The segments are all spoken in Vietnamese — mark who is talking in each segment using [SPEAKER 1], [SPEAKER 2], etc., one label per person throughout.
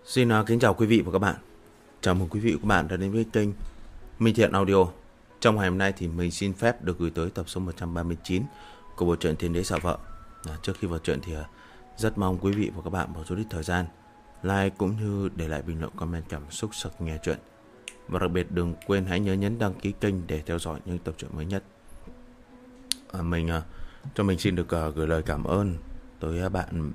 [SPEAKER 1] Xin kính chào quý vị và các bạn. Chào mừng quý vị và các bạn đã đến với kênh Minh Thiện Audio. Trong ngày hôm nay thì mình xin phép được gửi tới tập số 139 của bộ truyện Thiên Đế Xạ Vợ. Trước khi vào truyện thì rất mong quý vị và các bạn bỏ chút ít thời gian like cũng như để lại bình luận comment cảm xúc sau khi nghe truyện. Và đặc biệt đừng quên hãy nhớ nhấn đăng ký kênh để theo dõi những tập truyện mới nhất. Mình xin được gửi lời cảm ơn tới bạn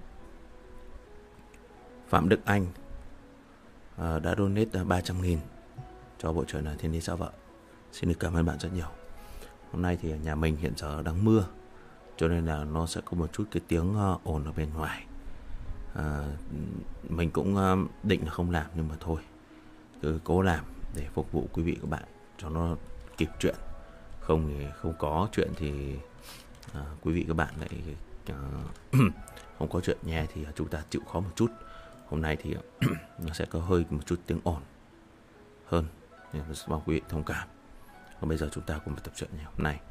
[SPEAKER 1] Phạm Đức Anh đã donate 300.000 cho bộ truyện Thiên Đế Xạ Vợ. Xin được cảm ơn bạn rất nhiều. Hôm nay thì nhà mình hiện giờ đang mưa, cho nên là nó sẽ có một chút cái tiếng ồn ở bên ngoài. Mình cũng định là không làm, nhưng mà thôi, cứ cố làm để phục vụ quý vị các bạn cho nó kịp chuyện. Không thì không có chuyện thì quý vị các bạn lại không có chuyện nghe thì chúng ta chịu khó một chút. Hôm nay thì nó sẽ có hơi một chút tiếng ồn hơn, nên mong quý vị thông cảm. Còn bây giờ chúng ta cùng tập truyện ngày hôm nay.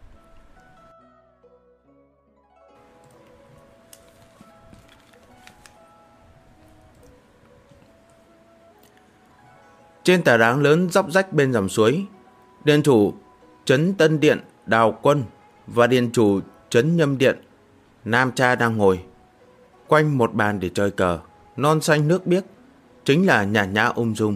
[SPEAKER 1] Trên tà ráng lớn dốc rách bên dòng suối, điện chủ trấn Tân Điện Đào Quân và điện chủ trấn Nhâm Điện Nam Cha đang ngồi quanh một bàn để chơi cờ. Non xanh nước biếc, chính là nhàn nhã ung dung.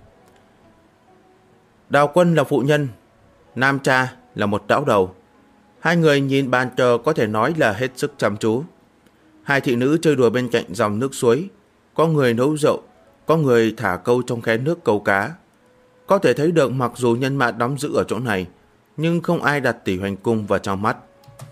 [SPEAKER 1] Đào Quân là phụ nhân, Nam Cha là một lão đầu. Hai người nhìn bàn cờ có thể nói là hết sức chăm chú. Hai thị nữ chơi đùa bên cạnh dòng nước suối, có người nấu rượu, có người thả câu trong khe nước câu cá. Có thể thấy được mặc dù nhân mã đóng giữ ở chỗ này, nhưng không ai đặt Tỷ Hoành Cung vào trong mắt.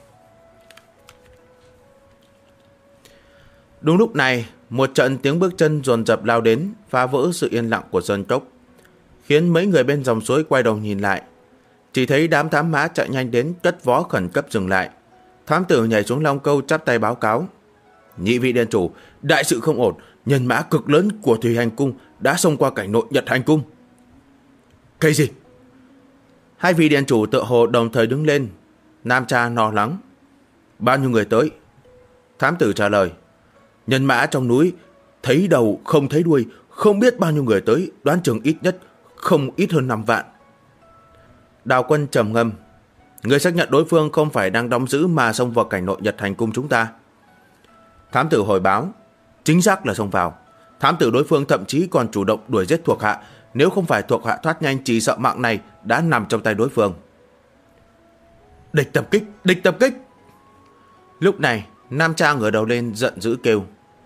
[SPEAKER 1] Đúng lúc này, một trận tiếng bước chân dồn dập lao đến, phá vỡ sự yên lặng của sơn cốc, khiến mấy người bên dòng suối quay đầu nhìn lại. Chỉ thấy đám thám mã chạy nhanh đến, cất vó khẩn cấp dừng lại. Thám tử nhảy xuống long câu chắp tay báo cáo: "Nhị vị điện chủ, đại sự không ổn, nhân mã cực lớn của Thủy Hành Cung đã xông qua cảnh nội Nhật Hành Cung." "Cái gì?" Hai vị điện chủ tựa hồ đồng thời đứng lên. Nam Cha lo lắng: "Bao nhiêu người tới?" Thám tử trả lời: "Nhân mã trong núi, thấy đầu không thấy đuôi, không biết bao nhiêu người tới, đoán chừng ít nhất không ít hơn 5 vạn. Đào Quân trầm ngâm: "Người xác nhận đối phương không phải đang đóng giữ mà xông vào cảnh nội Nhật Hành Cung chúng ta?" Thám tử hồi báo: "Chính xác là xông vào. Thám tử đối phương thậm chí còn chủ động đuổi giết thuộc hạ, nếu không phải thuộc hạ thoát nhanh chỉ sợ mạng này đã nằm trong tay đối phương." "Địch tập kích, địch tập kích!" Lúc này Nam Cha ngửa đầu lên giận dữ kêu.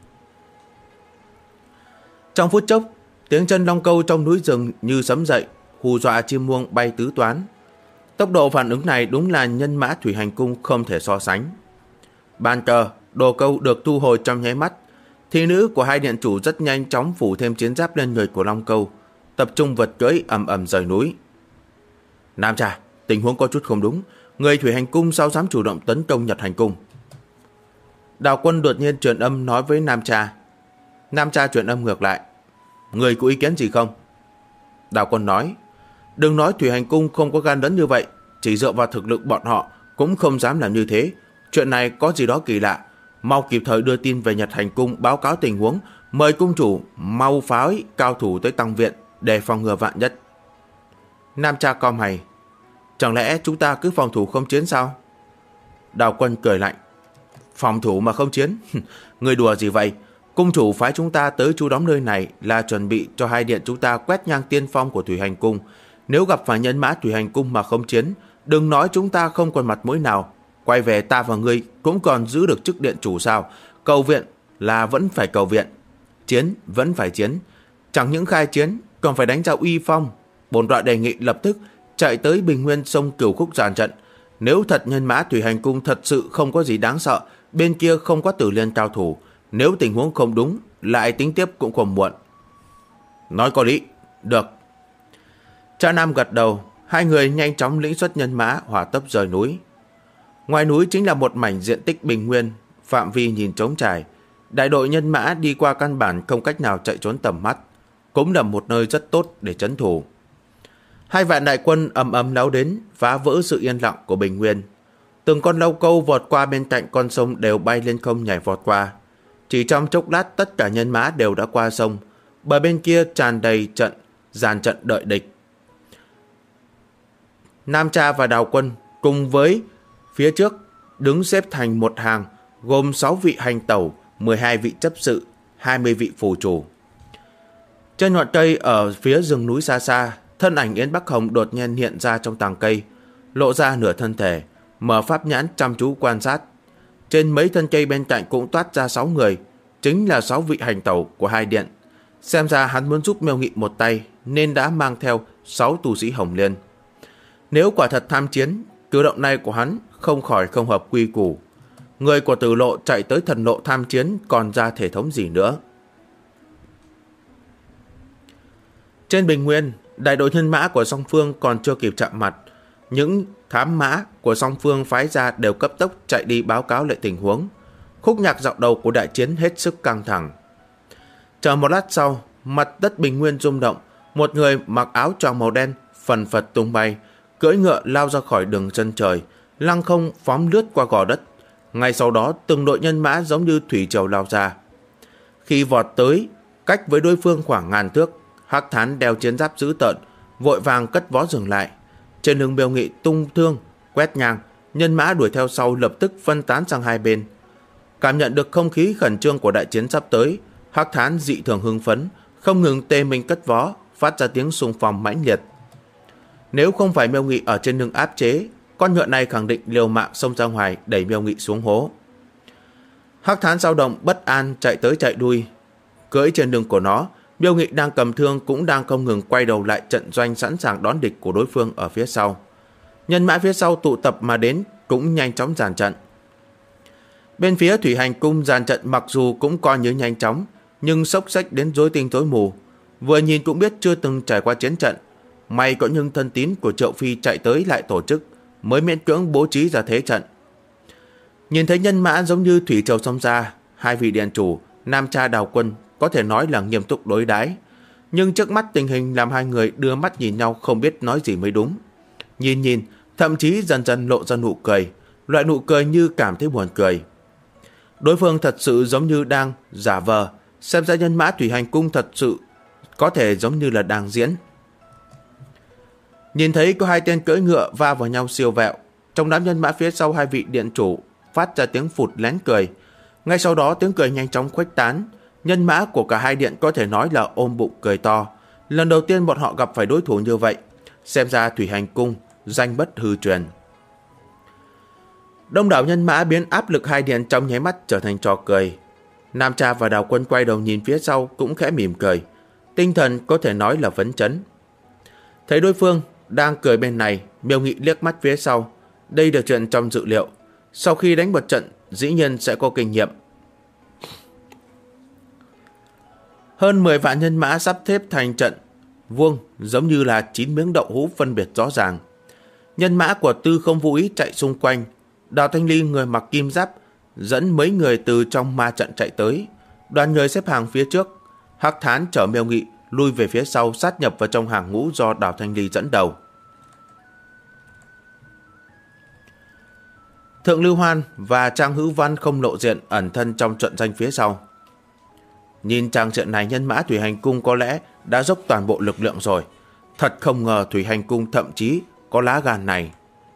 [SPEAKER 1] Trong phút chốc, tiếng chân long câu trong núi rừng như sấm dậy, hù dọa chim muông bay tứ toán. Tốc độ phản ứng này đúng là nhân mã Thủy Hành Cung không thể so sánh. Bàn cờ, đồ câu được thu hồi trong nháy mắt. Thị nữ của hai điện chủ rất nhanh chóng phủ thêm chiến giáp lên người của long câu, tập trung vật cưỡi ầm ầm rời núi. "Nam Cha, tình huống có chút không đúng. Người Thủy Hành Cung sao dám chủ động tấn công Nhật Hành Cung?" Đào Quân đột nhiên truyền âm nói với Nam Cha. Nam Cha truyền âm ngược lại: "Người có ý kiến gì không?" Đào Quân nói: "Đừng nói Thủy Hành Cung không có gan lớn như vậy, chỉ dựa vào thực lực bọn họ cũng không dám làm như thế. Chuyện này có gì đó kỳ lạ. Mau kịp thời đưa tin về Nhật Hành Cung báo cáo tình huống, mời cung chủ mau phái cao thủ tới tăng viện để phòng ngừa vạn nhất." Nam Cha cau mày: "Chẳng lẽ chúng ta cứ phòng thủ không chiến sao?" Đào Quân cười lạnh: "Phòng thủ mà không chiến? Người đùa gì vậy? Cung chủ phái chúng ta tới trú đóng nơi này là chuẩn bị cho hai điện chúng ta quét ngang tiên phong của Thủy Hành Cung. Nếu gặp phải nhân mã Thủy Hành Cung mà không chiến, đừng nói chúng ta không còn mặt mũi nào. Quay về ta và ngươi cũng còn giữ được chức điện chủ sao? Cầu viện là vẫn phải cầu viện, chiến vẫn phải chiến. Chẳng những khai chiến, còn phải đánh ra uy phong. Bổn tọa đề nghị lập tức chạy tới Bình Nguyên sông Cửu Khúc dàn trận. Nếu thật nhân mã Thủy Hành Cung thật sự không có gì đáng sợ, bên kia không có Tử Liên cao thủ, nếu tình huống không đúng, lại tính tiếp cũng không muộn." "Nói có lý, được." Cha Nam gật đầu. Hai người nhanh chóng lĩnh xuất nhân mã hỏa tốc rời núi. Ngoài núi chính là một mảnh diện tích bình nguyên, phạm vi nhìn trống trải. Đại đội nhân mã đi qua căn bản không cách nào chạy trốn tầm mắt, cũng là một nơi rất tốt để trấn thủ. Hai vạn đại quân ầm ầm lao đến, phá vỡ sự yên lặng của bình nguyên. Từng con lâu câu vọt qua bên cạnh con sông đều bay lên không nhảy vọt qua. Chỉ trong chốc lát tất cả nhân mã đều đã qua sông. bờ bên kia tràn đầy dàn trận đợi địch. Nam Cha và Đào Quân cùng với phía trước đứng xếp thành một hàng, gồm 6 vị hành tẩu, 12 vị chấp sự, 20 vị phù chủ. Trên ngọn cây ở phía rừng núi xa xa, thân ảnh Yến Bắc Hồng đột nhiên hiện ra trong tàng cây, lộ ra nửa thân thể, mở pháp nhãn chăm chú quan sát. Trên mấy thân cây bên cạnh cũng toát ra 6 người, chính là 6 vị hành tẩu của hai điện. Xem ra hắn muốn giúp Miêu Nghị một tay, nên đã mang theo 6 tu sĩ Hồng Liên. Nếu quả thật tham chiến, cử động này của hắn không khỏi không hợp quy củ. Người của Tử Lộ chạy tới Thần Lộ tham chiến còn ra thể thống gì nữa. Trên bình nguyên, đại đội nhân mã của song phương còn chưa kịp chạm mặt. Những thám mã của song phương phái ra đều cấp tốc chạy đi báo cáo lại tình huống. Khúc nhạc dạo đầu của đại chiến hết sức căng thẳng. Chờ một lát sau, mặt đất bình nguyên rung động. Một người mặc áo choàng màu đen phần phật tung bay, cưỡi ngựa lao ra khỏi đường chân trời, lăng không phóng lướt qua gò đất. Ngay sau đó, từng đội nhân mã giống như thủy triều lao ra. Khi vọt tới cách với đối phương khoảng ngàn thước, Hắc Thán đeo chiến giáp dữ tợn, vội vàng cất vó dừng lại. Trên lưng Miêu Nghị tung thương quét ngang, nhân mã đuổi theo sau lập tức phân tán sang hai bên. Cảm nhận được không khí khẩn trương của đại chiến sắp tới, Hắc Thán dị thường hưng phấn, không ngừng tê mình cất vó, phát ra tiếng xung phong mãnh liệt. Nếu không phải Miêu Nghị ở trên lưng áp chế, con ngựa này khẳng định liều mạng xông ra ngoài đẩy Miêu Nghị xuống hố. Hắc Thán dao động bất an chạy tới chạy lui. Cưỡi trên lưng của nó, Miêu Nghị đang cầm thương cũng đang không ngừng quay đầu lại trận doanh sẵn sàng đón địch của đối phương ở phía sau. Nhân mã phía sau tụ tập mà đến cũng nhanh chóng dàn trận. Bên phía Thủy Hành Cung dàn trận mặc dù cũng coi như nhanh chóng, nhưng xốc xếch đến rối tinh rối mù. Vừa nhìn cũng biết chưa từng trải qua chiến trận. May có những thân tín của Triệu Phi chạy tới lại tổ chức, mới miễn cưỡng bố trí ra thế trận. Nhìn thấy nhân mã giống như thủy triều xông ra, hai vị điện chủ Nam Cha Đào Quân có thể nói là nghiêm túc đối đãi, nhưng trước mắt tình hình làm hai người đưa mắt nhìn nhau không biết nói gì mới đúng. Nhìn, thậm chí dần dần lộ ra nụ cười, loại nụ cười như cảm thấy buồn cười. Đối phương thật sự giống như đang giả vờ, xem ra nhân mã Thủy Hành Cung thật sự có thể giống như là đang diễn. Nhìn thấy có hai tên cưỡi ngựa va vào nhau siêu vẹo, trong đám nhân mã phía sau hai vị điện chủ phát ra tiếng phụt lén cười. Ngay sau đó tiếng cười nhanh chóng khuếch tán. Nhân mã của cả hai điện có thể nói là ôm bụng cười to. Lần đầu tiên bọn họ gặp phải đối thủ như vậy. Xem ra Thủy Hành Cung danh bất hư truyền. Đông đảo nhân mã biến áp lực hai điện trong nháy mắt trở thành trò cười. Nam Cha và Đào Quân quay đầu nhìn phía sau cũng khẽ mỉm cười. Tinh thần có thể nói là phấn chấn. Thấy đối phương đang cười bên này, Miêu Nghị liếc mắt phía sau. Đây là chuyện trong dự liệu. Sau khi đánh một trận, dĩ nhiên sẽ có kinh nghiệm. Hơn 10 vạn nhân mã sắp xếp thành trận vuông, giống như là 9 miếng đậu hũ phân biệt rõ ràng. Nhân mã của Tư Không Vô Ý chạy xung quanh. Đào Thanh Ly người mặc kim giáp dẫn mấy người từ trong ma trận chạy tới. Đoàn người xếp hàng phía trước. Hắc Thán chở Miêu Nghị lui về phía sau, sát nhập vào trong hàng ngũ do Đào Thanh Ly dẫn đầu. Thượng Lưu Hoan và Trang Hữu Văn không lộ diện, ẩn thân trong trận danh phía sau. Nhìn trang trận này, nhân mã Thủy Hành Cung có lẽ đã dốc toàn bộ lực lượng rồi. Thật không ngờ Thủy Hành Cung thậm chí có lá gan này.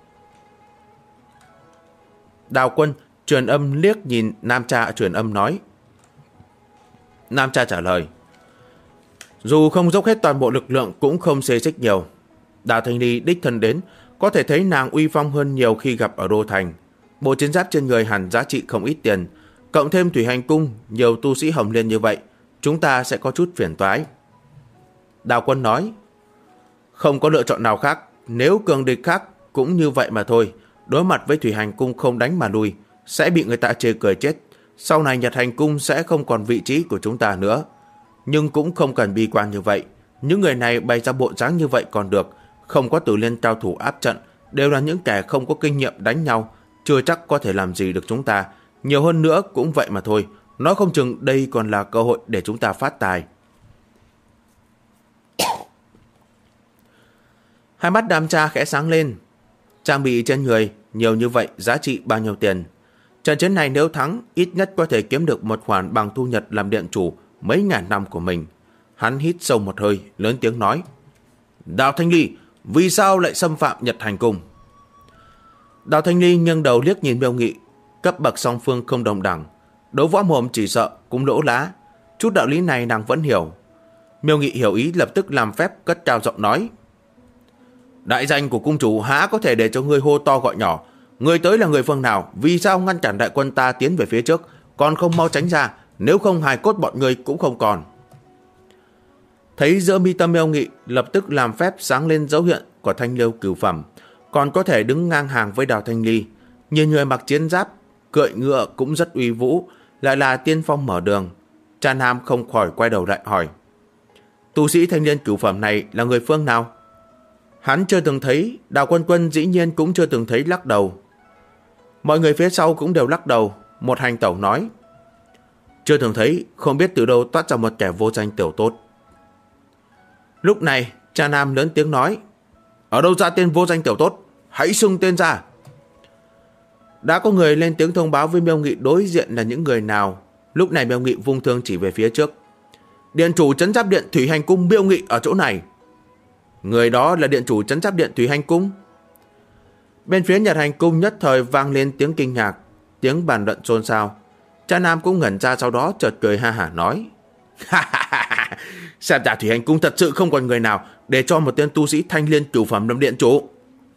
[SPEAKER 1] Đào Quân truyền âm liếc nhìn Nam Cha truyền âm nói. Nam Cha trả lời. Dù không dốc hết toàn bộ lực lượng cũng không xê xích nhiều. Đào Thanh Ly đích thân đến, có thể thấy nàng uy phong hơn nhiều khi gặp ở Đô Thành. Bộ chiến giáp trên người hẳn giá trị không ít tiền. Cộng thêm Thủy Hành Cung nhiều tu sĩ Hồng Liên như vậy, chúng ta sẽ có chút phiền toái. Đào Quân nói. Không có lựa chọn nào khác. Nếu cường địch khác cũng như vậy mà thôi. Đối mặt với Thủy Hành Cung không đánh mà lui, sẽ bị người ta chê cười chết. Sau này Nhật Hành Cung sẽ không còn vị trí của chúng ta nữa. Nhưng cũng không cần bi quan như vậy. Những người này bày ra bộ dáng như vậy còn được. Không có Tử Liên cao thủ áp trận, đều là những kẻ không có kinh nghiệm đánh nhau, chưa chắc có thể làm gì được chúng ta. Nhiều hơn nữa cũng vậy mà thôi. Nói không chừng đây còn là cơ hội để chúng ta phát tài. Hai mắt Đàm Cha khẽ sáng lên. Trang bị trên người nhiều như vậy giá trị bao nhiêu tiền? Trận chiến này nếu thắng, ít nhất có thể kiếm được một khoản bằng thu nhập làm điện chủ mấy ngàn năm của mình. Hắn hít sâu một hơi, lớn tiếng nói: Đào Thanh Ly, vì sao lại xâm phạm Nhật Hành Cung? Đào Thanh Ly nghiêng đầu liếc nhìn Miêu Nghị. Cấp bậc song phương không đồng đẳng, đấu võ mồm chỉ sợ cũng lỗ lá. Chút đạo lý này nàng vẫn hiểu. Miêu Nghị hiểu ý, lập tức làm phép cất cao giọng nói: Đại danh của cung chủ há có thể để cho ngươi hô to gọi nhỏ? Ngươi tới là người phương nào? Vì sao ngăn cản đại quân ta tiến về phía trước, còn không mau tránh ra? Nếu không, hài cốt bọn ngươi cũng không còn. Thấy giữa mi tâm Miêu Nghị lập tức làm phép sáng lên dấu hiện của thanh liêu cửu phẩm, còn có thể đứng ngang hàng với Đào Thanh Ly. Nhìn người mặc chiến giáp, cưỡi ngựa cũng rất uy vũ, lại là tiên phong mở đường. Cha Nam không khỏi quay đầu lại hỏi: Tu sĩ thanh niên cửu phẩm này là người phương nào? Hắn chưa từng thấy. Đào Quân Quân dĩ nhiên cũng chưa từng thấy, lắc đầu. Mọi người phía sau cũng đều lắc đầu. Một hành tẩu nói: Chưa từng thấy, không biết từ đâu toát ra một kẻ vô danh tiểu tốt. Lúc này cha Nam lớn tiếng nói: Ở đâu ra tên vô danh tiểu tốt? Hãy xưng tên ra. Đã có người lên tiếng thông báo với Miêu Nghị đối diện là những người nào. Lúc này Miêu Nghị vung thương chỉ về phía trước: Điện chủ trấn giáp điện Thủy Hành Cung Miêu Nghị ở chỗ này. Người đó là điện chủ trấn giáp điện Thủy Hành Cung. Bên phía Nhật Hành Cung nhất thời vang lên tiếng kinh ngạc, tiếng bàn luận xôn xao. Cha Nam cũng ngẩn ra, sau đó chợt cười ha hả nói: Xem ra Thủy Hành Cung thật sự không còn người nào để cho một tên tu sĩ thanh liên cửu phẩm làm điện chủ.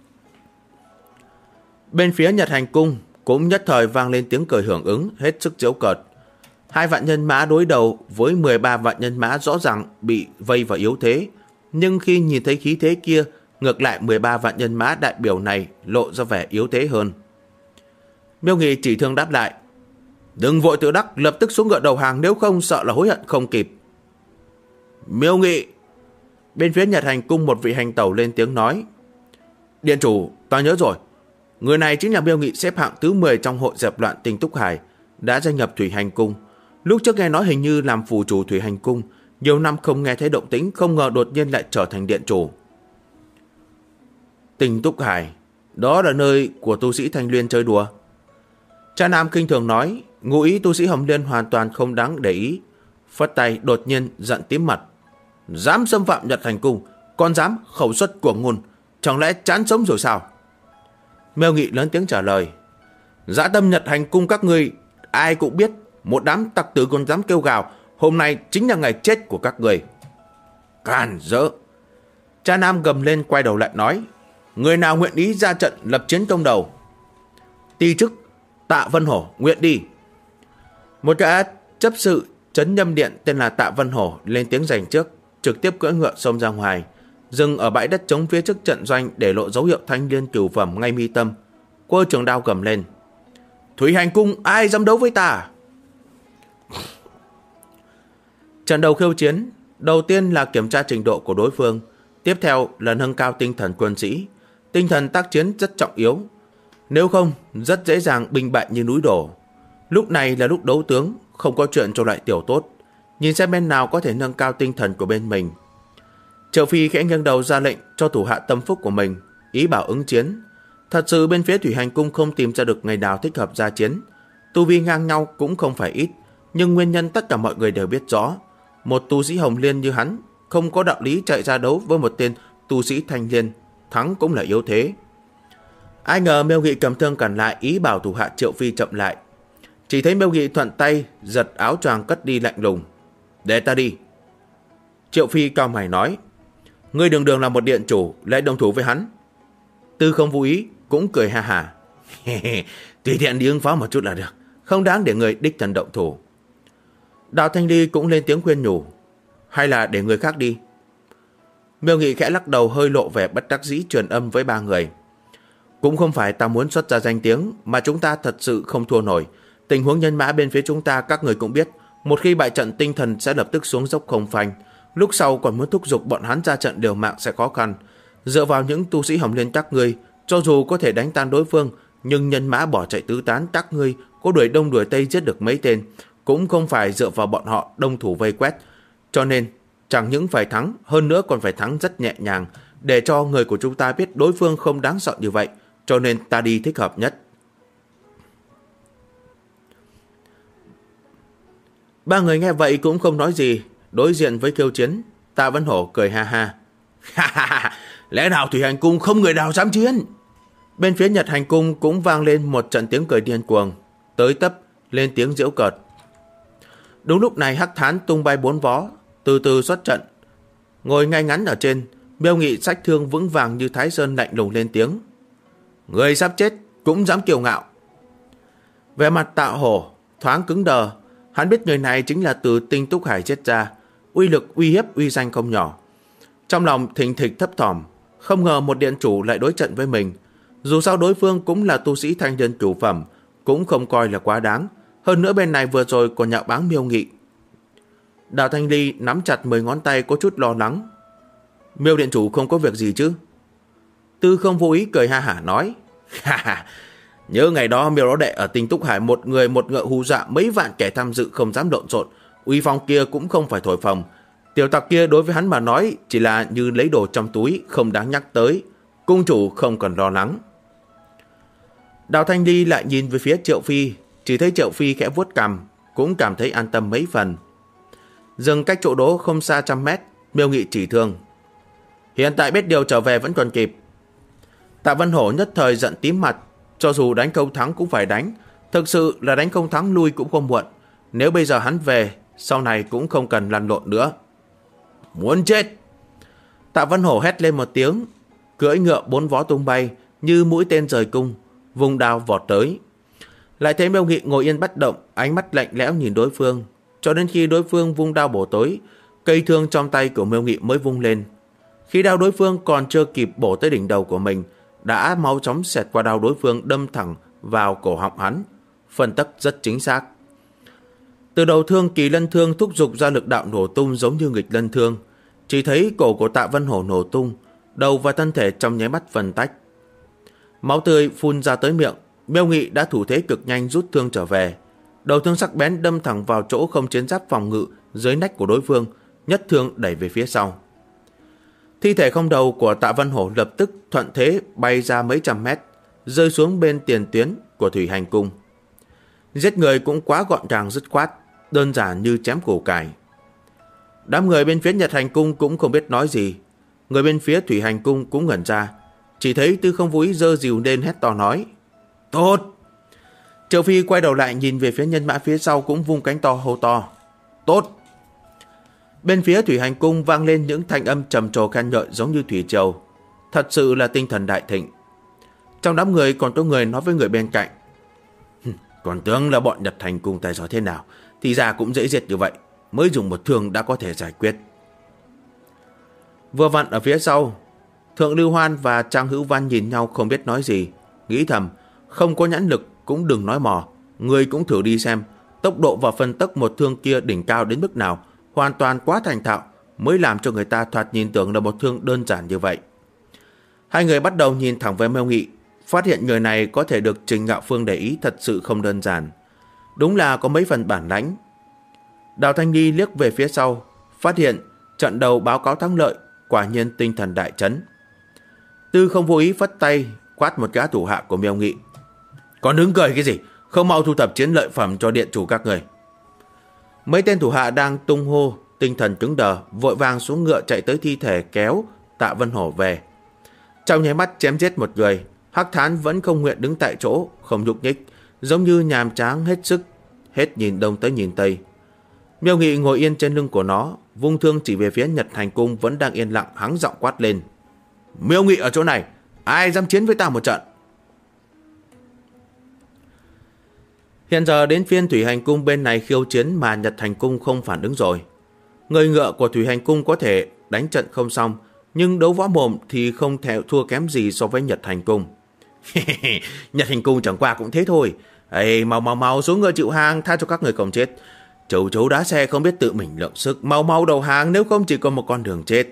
[SPEAKER 1] Bên phía Nhật Hành Cung cũng nhất thời vang lên tiếng cười hưởng ứng, hết sức giễu cợt. 2 vạn nhân mã đối đầu với 13 vạn nhân mã rõ ràng bị vây vào yếu thế, nhưng khi nhìn thấy khí thế kia, ngược lại 13 vạn nhân mã đại biểu này lộ ra vẻ yếu thế hơn. Miêu Nghị chỉ thương đáp lại: Đừng vội tự đắc, lập tức xuống ngựa đầu hàng, nếu không sợ là hối hận không kịp. Miêu Nghị! Bên phía Nhật Hành Cung một vị hành tẩu lên tiếng nói: Điện chủ, ta nhớ rồi. Người này chính là Miêu Nghị xếp hạng thứ 10 trong hội dẹp loạn Tinh Túc Hải, đã gia nhập Thủy Hành Cung. Lúc trước nghe nói hình như làm phù chủ Thủy Hành Cung, nhiều năm không nghe thấy động tĩnh, không ngờ đột nhiên lại trở thành điện chủ. Tinh Túc Hải, đó là nơi của tu sĩ Thanh Liên chơi đùa. Cha Nam kinh thường nói, ngụ ý tu sĩ Hồng Liên hoàn toàn không đáng để ý. Phất tay đột nhiên giận tím mặt: Dám xâm phạm Nhật Hành Cung, còn dám khẩu xuất của ngôn, chẳng lẽ chán sống rồi sao? Miêu Nghị lớn tiếng trả lời: Dã tâm Nhật Hành Cung các ngươi ai cũng biết, một đám tặc tử còn dám kêu gào, hôm nay chính là ngày chết của các người. Càn rỡ! Cha Nam gầm lên, quay đầu lại nói: Người nào nguyện ý ra trận lập chiến công đầu? Ti chức Tạ Vân Hổ nguyện đi. Một gã chấp sự trấn Nhâm Điện tên là Tạ Vân Hổ lên tiếng giành trước, trực tiếp cưỡi ngựa xông ra ngoài, dừng ở bãi đất trống phía trước trận doanh, để lộ dấu hiệu thanh liên cửu phẩm ngay mi tâm. Quơ trường đao cầm lên: Thủy Hành Cung ai dám đấu với ta? Trận đầu khiêu chiến, đầu tiên là kiểm tra trình độ của đối phương, tiếp theo là nâng cao tinh thần quân sĩ. Tinh thần tác chiến rất trọng yếu, nếu không rất dễ dàng binh bại như núi đổ. Lúc này là lúc đấu tướng, không có chuyện cho loại tiểu tốt, nhìn xem bên nào có thể nâng cao tinh thần của bên mình. Triệu Phi khẽ nghiêng đầu ra lệnh cho thủ hạ tâm phúc của mình, ý bảo ứng chiến. Thật sự bên phía Thủy Hành Cung không tìm ra được ngày nào thích hợp ra chiến. Tu vi ngang nhau cũng không phải ít, nhưng nguyên nhân tất cả mọi người đều biết rõ. Một tu sĩ Hồng Liên như hắn không có đạo lý chạy ra đấu với một tên tu sĩ Thanh Liên, thắng cũng là yếu thế. Ai ngờ Miêu Nghị cầm thương cản lại, ý bảo thủ hạ Triệu Phi chậm lại. Chỉ thấy Miêu Nghị thuận tay giật áo choàng cất đi, lạnh lùng: Để ta đi. Triệu Phi cao mày nói: Ngươi đường đường là một điện chủ lại đồng thủ với hắn. Tư không vô ý cũng cười ha hả: Tùy tiện đi ứng phó một chút là được, không đáng để người đích thân động thủ. Đào Thanh Ly cũng lên tiếng khuyên nhủ: Hay là để người khác đi. Miêu Nghị khẽ lắc đầu, hơi lộ vẻ bất đắc dĩ, truyền âm với 3 người: Cũng không phải ta muốn xuất ra danh tiếng, mà chúng ta thật sự không thua nổi. Tình huống nhân mã bên phía chúng ta các người cũng biết, một khi bại trận tinh thần sẽ lập tức xuống dốc không phanh. Lúc sau còn muốn thúc giục bọn hắn ra trận liều mạng sẽ khó khăn. Dựa vào những tu sĩ Hồng Liên các ngươi, cho dù có thể đánh tan đối phương, nhưng nhân mã bỏ chạy tứ tán, các ngươi có đuổi đông đuổi tây giết được mấy tên, cũng không phải dựa vào bọn họ đông thủ vây quét. Cho nên chẳng những phải thắng, hơn nữa còn phải thắng rất nhẹ nhàng, để cho người của chúng ta biết đối phương không đáng sợ như vậy. Cho nên ta đi thích hợp nhất. 3 người nghe vậy cũng không nói gì, đối diện với khiêu chiến, Tạ Vân Hổ cười ha ha. Ha ha ha, lẽ nào Thủy Hành Cung không người nào dám chiến? Bên phía Nhật Hành Cung cũng vang lên một trận tiếng cười điên cuồng, tới tấp lên tiếng giễu cợt. Đúng lúc này Hắc Thán tung bay 4 vó, từ từ xuất trận. Ngồi ngay ngắn ở trên, Miêu Nghị xách thương vững vàng như Thái Sơn lạnh lùng lên tiếng. Người sắp chết cũng dám kiêu ngạo. Vẻ mặt Tạ Hổ thoáng cứng đờ, hắn biết người này chính là từ Tinh Túc Hải chết ra, uy lực uy hiếp uy danh không nhỏ. Trong lòng thình thịch thấp thỏm, không ngờ một điện chủ lại đối trận với mình. Dù sao đối phương cũng là tu sĩ thanh niên chủ phẩm, cũng không coi là quá đáng. Hơn nữa bên này vừa rồi còn nhạo báng Miêu Nghị. Đào Thanh Ly nắm chặt 10 ngón tay có chút lo lắng. Miêu điện chủ không có việc gì chứ? Tư Không vô ý cười ha hả nói. Ha ha, nhớ ngày đó Miêu lão đệ ở Tinh Túc Hải một người một ngựa hù dọa mấy vạn kẻ tham dự không dám lộn xộn, uy phong kia cũng không phải thổi phồng. Tiểu tặc kia đối với hắn mà nói chỉ là như lấy đồ trong túi, không đáng nhắc tới. Cung chủ không cần lo lắng. Đào Thanh Ly lại nhìn về phía Triệu Phi, chỉ thấy Triệu Phi khẽ vuốt cằm, cũng cảm thấy an tâm mấy phần. Dừng cách chỗ đó không xa 100 mét, Miêu Nghị chỉ thương. Hiện tại biết điều trở về vẫn còn kịp. Tạ Vân Hổ nhất thời giận tím mặt, cho dù đánh không thắng cũng phải đánh. Thực sự là đánh không thắng lui cũng không muộn. Nếu bây giờ hắn về, sau này cũng không cần lăn lộn nữa. Muốn chết! Tạ Vân Hổ hét lên một tiếng, cưỡi ngựa 4 vó tung bay như mũi tên rời cung, vùng đao vọt tới. Lại thấy Miêu Nghị ngồi yên bất động, ánh mắt lạnh lẽo nhìn đối phương, cho đến khi đối phương vung đao bổ tới, cây thương trong tay của Miêu Nghị mới vung lên. Khi đao đối phương còn chưa kịp bổ tới đỉnh đầu của mình, đã mau chóng xẹt qua đao đối phương đâm thẳng vào cổ họng hắn, phân tấc rất chính xác. Từ đầu thương Kỳ Lân thương thúc giục ra lực đạo nổ tung giống như nghịch lân thương, chỉ thấy cổ của Tạ Vân Hổ nổ tung, đầu và thân thể trong nháy mắt phân tách. Máu tươi phun ra tới miệng, Miêu Nghị đã thủ thế cực nhanh rút thương trở về. Đầu thương sắc bén đâm thẳng vào chỗ không chiến giáp phòng ngự dưới nách của đối phương, nhất thương đẩy về phía sau. Thi thể không đầu của Tạ Vân Hổ lập tức thuận thế bay ra mấy trăm mét, rơi xuống bên tiền tuyến của Thủy Hành Cung. Giết người cũng quá gọn gàng dứt khoát, đơn giản như chém củ cải. Đám người bên phía Nhật Hành Cung cũng không biết nói gì. Người bên phía Thủy Hành Cung cũng ngẩn ra, chỉ thấy Tư Không Vô Ý giơ rìu lên hét to nói. Tốt! Triệu Phi quay đầu lại nhìn về phía nhân mã phía sau cũng vung cánh to hô to. Tốt! Bên phía Thủy Hành Cung vang lên những thanh âm trầm trồ khen ngợi giống như thủy triều. Thật sự là tinh thần đại thịnh. Trong đám người còn có người nói với người bên cạnh. Còn tưởng là bọn Nhật Hành Cung tài giỏi thế nào, thì ra cũng dễ diệt như vậy, mới dùng một thương đã có thể giải quyết. Vừa vặn ở phía sau, Thượng Lưu Hoan và Trang Hữu Văn nhìn nhau không biết nói gì, nghĩ thầm, không có nhãn lực cũng đừng nói mò, người cũng thử đi xem, tốc độ và phân tốc một thương kia đỉnh cao đến mức nào, hoàn toàn quá thành thạo, mới làm cho người ta thoạt nhìn tưởng là một thương đơn giản như vậy. Hai người bắt đầu nhìn thẳng về Miêu Nghị, phát hiện người này có thể được Trình Ngạo Phương để ý thật sự không đơn giản. Đúng là có mấy phần bản lãnh. Đào Thanh Nhi liếc về phía sau, phát hiện trận đầu báo cáo thắng lợi, quả nhiên tinh thần đại chấn. Tư Không Vô Ý phất tay, quát một gã thủ hạ của Miêu Nghị. Còn đứng cười cái gì, không mau thu thập chiến lợi phẩm cho điện chủ các người. Mấy tên thủ hạ đang tung hô, tinh thần cứng đờ, vội vàng xuống ngựa chạy tới thi thể kéo Tạ Vân Hổ về. Trong nháy mắt chém giết một người, Hắc Thán vẫn không nguyện đứng tại chỗ, không nhúc nhích, giống như nhàm chán hết sức, hết nhìn đông tới nhìn tây. Miêu Nghị ngồi yên trên lưng của nó, vung thương chỉ về phía Nhật Hành Cung vẫn đang yên lặng, hắng giọng quát lên. Miêu Nghị ở chỗ này, ai dám chiến với ta một trận? Hiện giờ đến phiên Thủy Hành Cung bên này khiêu chiến mà Nhật Hành Cung không phản ứng rồi. Người ngựa của Thủy Hành Cung có thể đánh trận không xong, nhưng đấu võ mồm thì không thể thua kém gì so với Nhật Hành Cung. Nhật Hành Cung chẳng qua cũng thế thôi. Ê, mau xuống ngựa chịu hàng, tha cho các người không chết. Chấu đá xe không biết tự mình lượng sức, mau đầu hàng, nếu không chỉ có một con đường chết.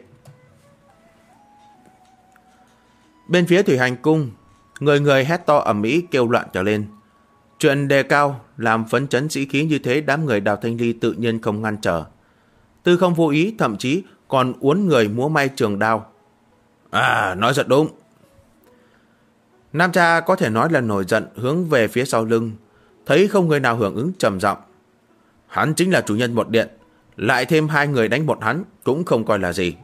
[SPEAKER 1] Bên phía Thủy Hành Cung, người hét to ầm ĩ kêu loạn trở lên. Chuyện đề cao làm phấn chấn sĩ khí như thế, đám người Đào Thanh Ly tự nhiên không ngăn trở. Tư Không Vô Ý thậm chí còn uốn người múa may trường đao. Nói rất đúng. Nam cha có thể nói là nổi giận, hướng về phía sau lưng, thấy không người nào hưởng ứng trầm giọng. Hắn chính là chủ nhân một điện, lại thêm 2 người đánh một hắn cũng không coi là gì.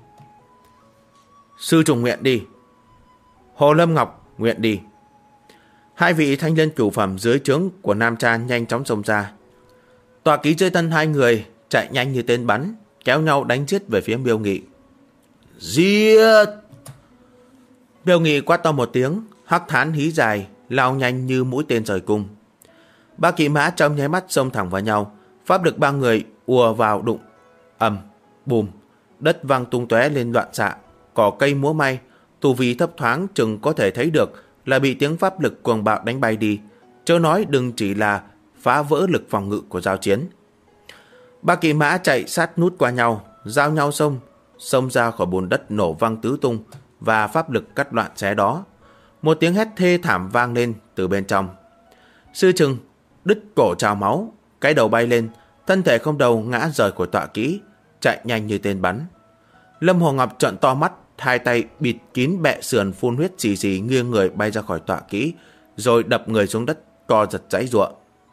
[SPEAKER 1] Sư trùng nguyện đi. Hồ Lâm Ngọc nguyện đi. 2 vị thanh liên cửu phẩm dưới trướng của Nam Cha nhanh chóng xông ra. Tọa ký dưới thân 2 người chạy nhanh như tên bắn, kéo nhau đánh giết về phía Miêu Nghị. Giết! Miêu Nghị quát to một tiếng, Hắc Thán hí dài, lao nhanh như mũi tên rời cung. 3 kỵ mã trong nháy mắt xông thẳng vào nhau, pháp lực 3 người ùa vào đụng. Ầm, bùm, đất văng tung tóe lên loạn xạ, cỏ cây múa may, tu vi thấp thoáng chừng có thể thấy được là bị tiếng pháp lực cuồng bạo đánh bay đi, chớ nói đừng chỉ là phá vỡ lực phòng ngự của giao chiến. 3 kỵ mã chạy sát nút qua nhau, giao nhau xông ra khỏi bùn đất nổ văng tứ tung và pháp lực cắt loạn xé đó. Một tiếng hét thê thảm vang lên từ bên trong. Sư Trừng đứt cổ trào máu, cái đầu bay lên, thân thể không đầu ngã rời của tọa kỹ, chạy nhanh như tên bắn. Lâm Hồ Ngọc trợn to mắt, 2 tay bịt kín bẹ sườn phun huyết xì xì, nghiêng người bay ra khỏi tọa kỹ, rồi đập người xuống đất co giật giãy giụa.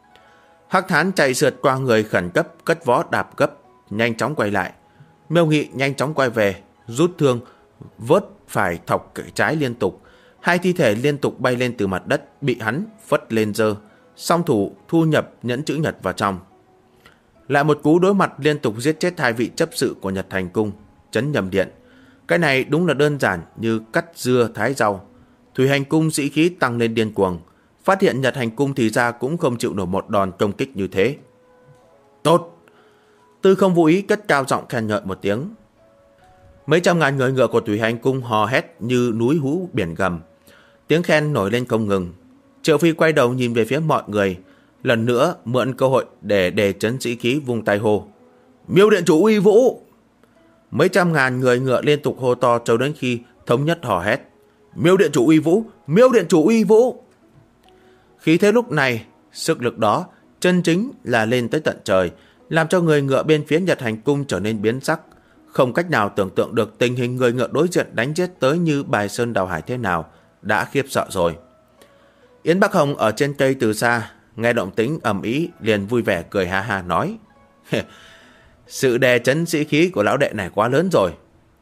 [SPEAKER 1] Hắc Thán chạy sượt qua người khẩn cấp, cất vó đạp gấp, nhanh chóng quay lại. Miêu Nghị nhanh chóng quay về, rút thương, vớt phải thọc trái liên tục. 2 thi thể liên tục bay lên từ mặt đất, bị hắn phất lên giơ, song thủ thu nhập nhẫn chữ nhật vào trong. Lại một cú đối mặt liên tục giết chết 2 vị chấp sự của Nhật Hành Cung, Trấn Nhầm Điện. Cái này đúng là đơn giản như cắt dưa thái rau. Thủy Hành Cung sĩ khí tăng lên điên cuồng, phát hiện Nhật Hành Cung thì ra cũng không chịu nổi một đòn công kích như thế. Tốt! Tư Không vô ý cất cao giọng khen ngợi một tiếng. Mấy trăm ngàn người ngựa của Thủy Hành Cung hò hét như núi hú biển gầm. Tiếng khen nổi lên không ngừng. Triệu Phi quay đầu nhìn về phía mọi người, lần nữa mượn cơ hội để đề trấn sĩ khí, vung tay hô: Miêu Điện Chủ uy vũ! Mấy trăm ngàn người ngựa liên tục hô to cho đến khi thống nhất hò hét: Miêu Điện Chủ uy vũ! Miêu Điện Chủ uy vũ! Khí thế lúc này, sức lực đó chân chính là lên tới tận trời, làm cho người ngựa bên phía Nhật Hành Cung trở nên biến sắc, không cách nào tưởng tượng được tình hình người ngựa đối diện đánh giết tới như bài sơn đào hải thế nào, đã khiếp sợ rồi. Yến Bắc Hồng ở trên cây từ xa, nghe động tĩnh ầm ĩ liền vui vẻ cười ha ha nói: Sự đè chấn sĩ khí của lão đệ này quá lớn rồi.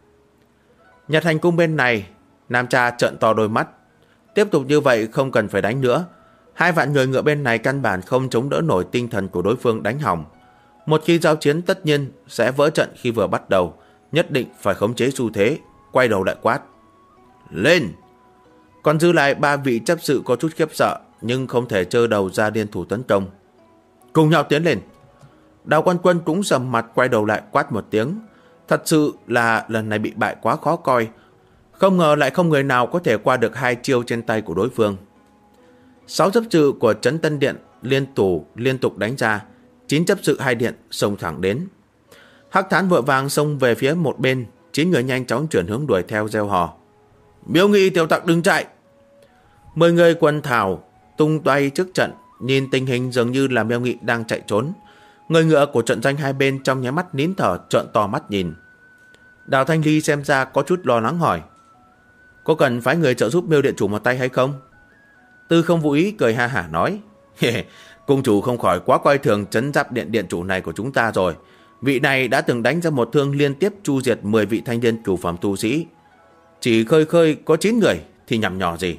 [SPEAKER 1] Nhật Hành Cung bên này, Nam Cha trợn to đôi mắt. Tiếp tục như vậy không cần phải đánh nữa. 2 vạn người ngựa bên này căn bản không chống đỡ nổi tinh thần của đối phương đánh hỏng. Một khi giao chiến tất nhiên sẽ vỡ trận khi vừa bắt đầu, nhất định phải khống chế xu thế, quay đầu lại quát: Lên! Còn dư lại 3 vị chấp sự có chút khiếp sợ, nhưng không thể trơ đầu ra liên thủ tấn công. Cùng nhau tiến lên. Đào Quan Quân cũng sầm mặt quay đầu lại quát một tiếng. Thật sự là lần này bị bại quá khó coi, không ngờ lại không người nào có thể qua được 2 chiêu trên tay của đối phương. 6 chấp sự của Trấn Tân Điện liên tục đánh ra, 9 chấp sự 2 điện xông thẳng đến. Hắc Thán vội vàng xông về phía một bên, 9 người nhanh chóng chuyển hướng đuổi theo reo hò: Miêu Nghị tiểu tặc đừng chạy! 10 người quần thảo tung toay trước trận, nhìn tình hình dường như là Miêu Nghị đang chạy trốn. Người ngựa của trận doanh hai bên trong nháy mắt nín thở, trợn to mắt nhìn. Đào Thanh Ly xem ra có chút lo lắng hỏi: Có cần phái người trợ giúp Miêu Điện Chủ một tay hay không? Tư Không vô ý cười ha hả nói: Cung chủ không khỏi quá coi thường Trấn Giáp Điện Điện Chủ này của chúng ta rồi. Vị này đã từng đánh ra một thương liên tiếp chu diệt 10 vị thanh niên cửu phẩm tu sĩ. Chỉ khơi có 9 người thì nhằm nhỏ gì.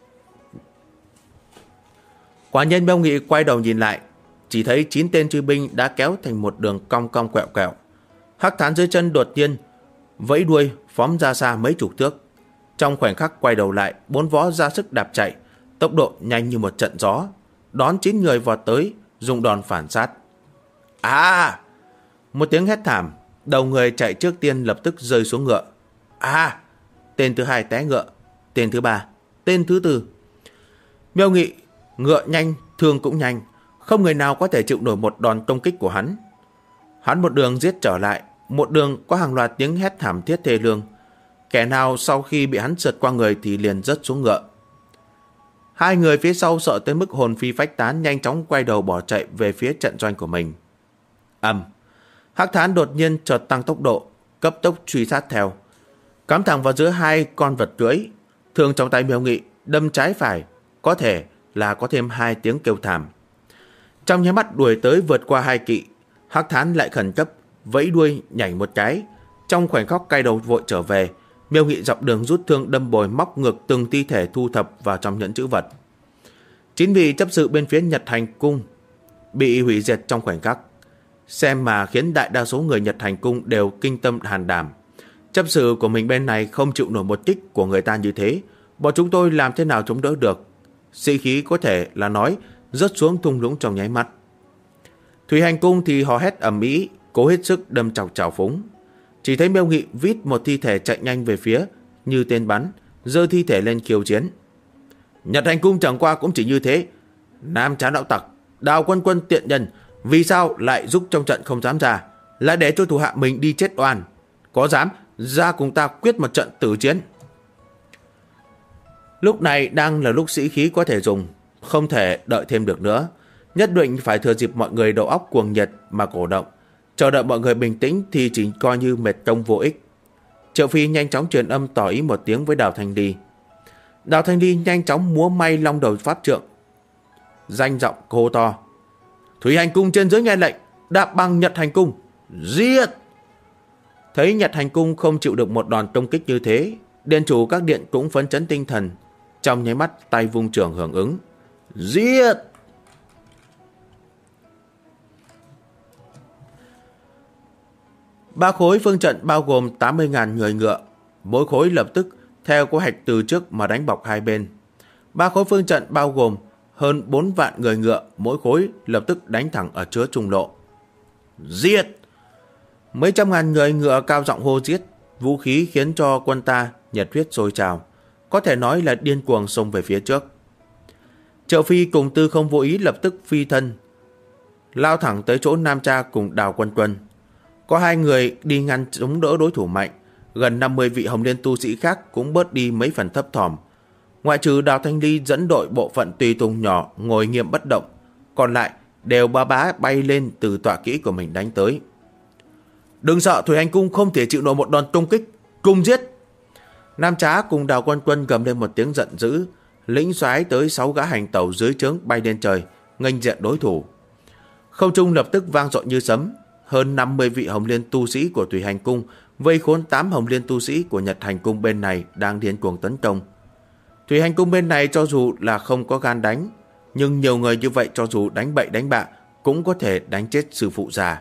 [SPEAKER 1] Quả nhiên Miêu Nghị quay đầu nhìn lại, chỉ thấy 9 tên truy binh đã kéo thành một đường cong cong quẹo quẹo. Hắc Thán dưới chân đột nhiên vẫy đuôi phóng ra xa mấy chục thước. Trong khoảnh khắc quay đầu lại, 4 vó ra sức đạp chạy, tốc độ nhanh như một trận gió, đón 9 người vọt tới, dùng đòn phản sát. À! Một tiếng hét thảm, đầu người chạy trước tiên lập tức rơi xuống ngựa. À! Tên thứ 2 té ngựa, tên thứ 3, tên thứ 4. Miêu Nghị ngựa nhanh, thương cũng nhanh, không người nào có thể chịu nổi một đòn công kích của hắn. Hắn một đường giết trở lại, một đường có hàng loạt tiếng hét thảm thiết thê lương. Kẻ nào sau khi bị hắn sượt qua người thì liền rớt xuống ngựa. 2 người phía sau sợ tới mức hồn phi phách tán, nhanh chóng quay đầu bỏ chạy về phía trận doanh của mình. Hắc Thán đột nhiên chợt tăng tốc độ, cấp tốc truy sát theo, cắm thẳng vào giữa 2 con vật cưỡi. Thương trong tay Miêu Nghị đâm trái phải, có thể là có thêm 2 tiếng kêu thảm. Trong nháy mắt đuổi tới vượt qua 2 kỵ, Hắc Thán lại khẩn cấp vẫy đuôi nhảy một cái. Trong khoảnh khắc cay đầu vội trở về, Miêu Nghị dọc đường rút thương đâm bồi móc ngược từng thi thể thu thập vào trong nhẫn trữ vật. 9 vị chấp sự bên phía Nhật Hành Cung bị hủy diệt trong khoảnh khắc, xem mà khiến đại đa số người Nhật Hành Cung đều kinh tâm hàn đảm. Chấp sự của mình bên này không chịu nổi một kích của người ta như thế, bọn chúng tôi làm thế nào chống đỡ được? Sĩ khí có thể là nói rớt xuống thung lũng trong nháy mắt. Thủy Hành Cung thì hò hét ầm ĩ, cố hết sức đâm chọc trào phúng. Chỉ thấy Miêu Nghị vít một thi thể chạy nhanh về phía như tên bắn, giơ thi thể lên khiêu chiến. Nhật Hành Cung chẳng qua cũng chỉ như thế. Nam Trá đạo tặc, Đào Quân Quân tiện nhân, vì sao lại giúp trong trận không dám ra, lại để cho thủ hạ mình đi chết oan? Có dám ra cùng ta quyết một trận tử chiến? Lúc này đang là lúc sĩ khí có thể dùng, không thể đợi thêm được nữa. Nhất định phải thừa dịp mọi người đầu óc cuồng nhiệt mà cổ động. Chờ đợi mọi người bình tĩnh thì chỉ coi như mệt công vô ích. Triệu Phi nhanh chóng truyền âm tỏ ý một tiếng với Đào Thanh Ly. Đào Thanh Ly nhanh chóng múa may long đầu pháp trượng, danh giọng hô to: Thủy Hành Cung trên dưới nghe lệnh, đạp bằng Nhật Hành Cung, giết! Thấy Nhật Hành Cung không chịu được một đòn công kích như thế, điện chủ các điện cũng phấn chấn tinh thần, trong nháy mắt tay vung trường hưởng ứng. Giết! Ba khối phương trận bao gồm 80.000 người ngựa, mỗi khối lập tức theo kế hoạch từ trước mà đánh bọc hai bên. Ba khối phương trận bao gồm hơn 4 vạn người ngựa, mỗi khối lập tức đánh thẳng ở chứa trung lộ. Giết! Mấy trăm ngàn người ngựa cao giọng hô giết, vũ khí khiến cho quân ta nhiệt huyết sôi trào, có thể nói là điên cuồng xông về phía trước. Triệu Phi cùng Tư Không Vô Ý lập tức phi thân, lao thẳng tới chỗ Nam Tra cùng Đào Quân Quân. Có hai người đi ngăn chống đỡ đối thủ mạnh, gần 50 vị Hồng Liên tu sĩ khác cũng bớt đi mấy phần thấp thỏm. Ngoại trừ Đào Thanh Ly dẫn đội bộ phận tùy tùng nhỏ ngồi nghiêm bất động, còn lại đều ba bá bay lên từ tọa kỹ của mình đánh tới. Đừng sợ, Thủy Hành Cung không thể chịu nổi một đòn công kích, cùng giết! Nam Trá cùng Đào Quân Quân gầm lên một tiếng giận dữ, lĩnh soái tới 6 gã hành tẩu dưới trướng bay lên trời, nghênh diện đối thủ. Không trung lập tức vang dội như sấm, hơn 50 vị Hồng Liên tu sĩ của Thủy Hành Cung vây khốn 8 Hồng Liên tu sĩ của Nhật Hành Cung bên này đang điên cuồng tấn công. Thủy Hành Cung bên này cho dù là không có gan đánh, nhưng nhiều người như vậy cho dù đánh bậy đánh bạ cũng có thể đánh chết sư phụ già.